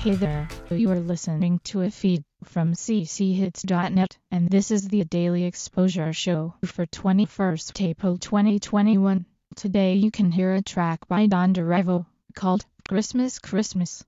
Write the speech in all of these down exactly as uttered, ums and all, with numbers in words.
Hey there, you are listening to a feed from c c hits dot net, and this is the Daily Exposure Show for twenty-first April twenty twenty-one. Today you can hear a track by Don DeRevo, called Christmas Christmas.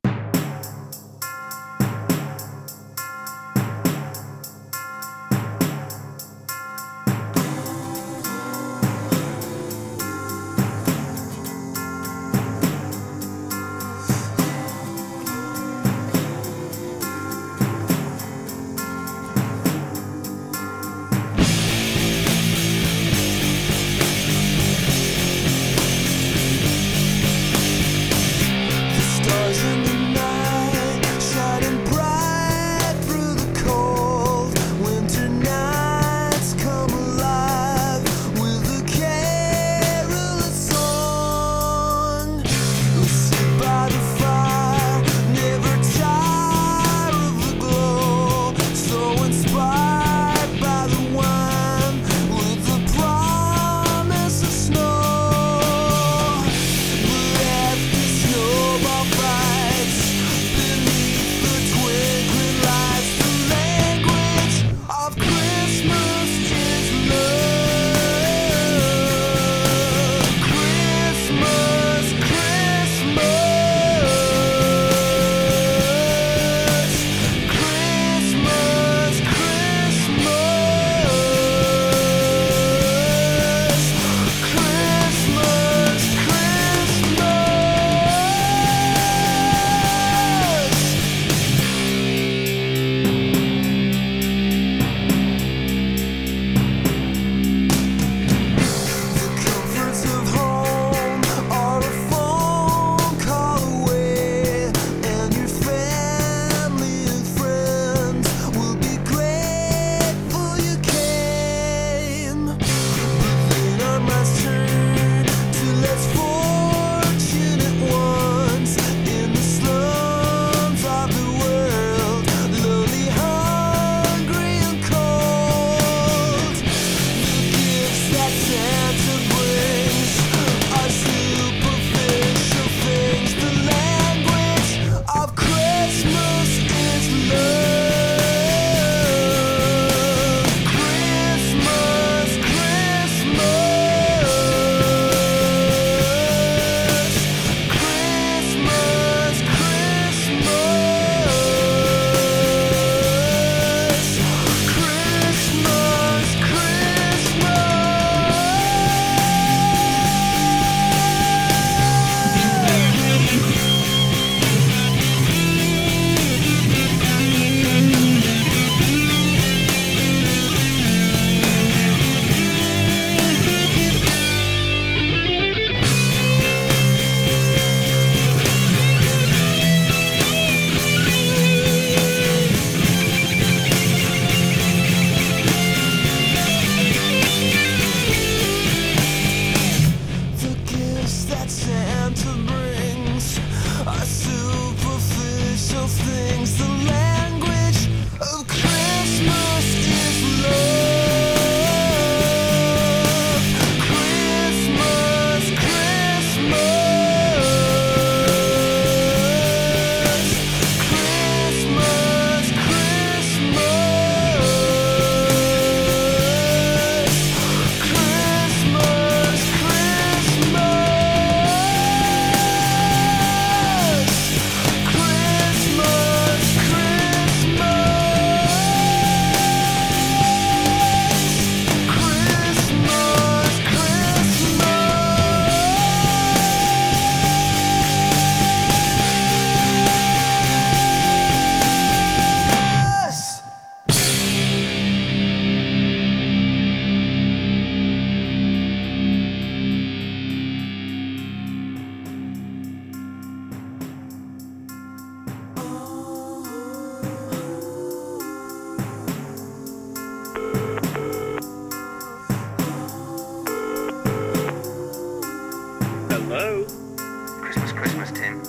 Hello? Christmas, Christmas, Tim.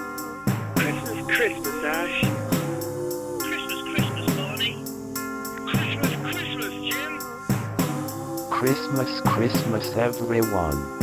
Christmas, Christmas, Ash. Christmas, Christmas, Barney. Christmas, Christmas, Jim. Christmas, Christmas, everyone.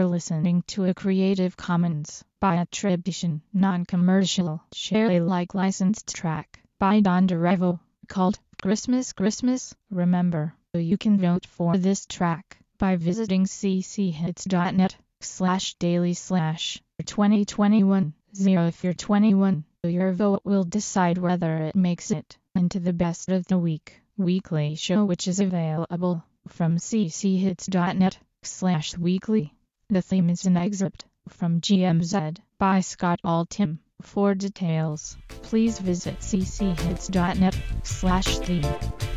were listening to a Creative Commons by attribution, non-commercial, share Alike licensed track by Don DeRevo called Christmas Christmas. Remember, you can vote for this track by visiting cchits.net slash daily slash 2021 zero. If you're twenty-one, your vote will decide whether it makes it into the best of the week weekly show, which is available from cchits.net slash weekly. The theme is an excerpt from G M Z by Scott Altham. For details, please visit cchits.net slash theme.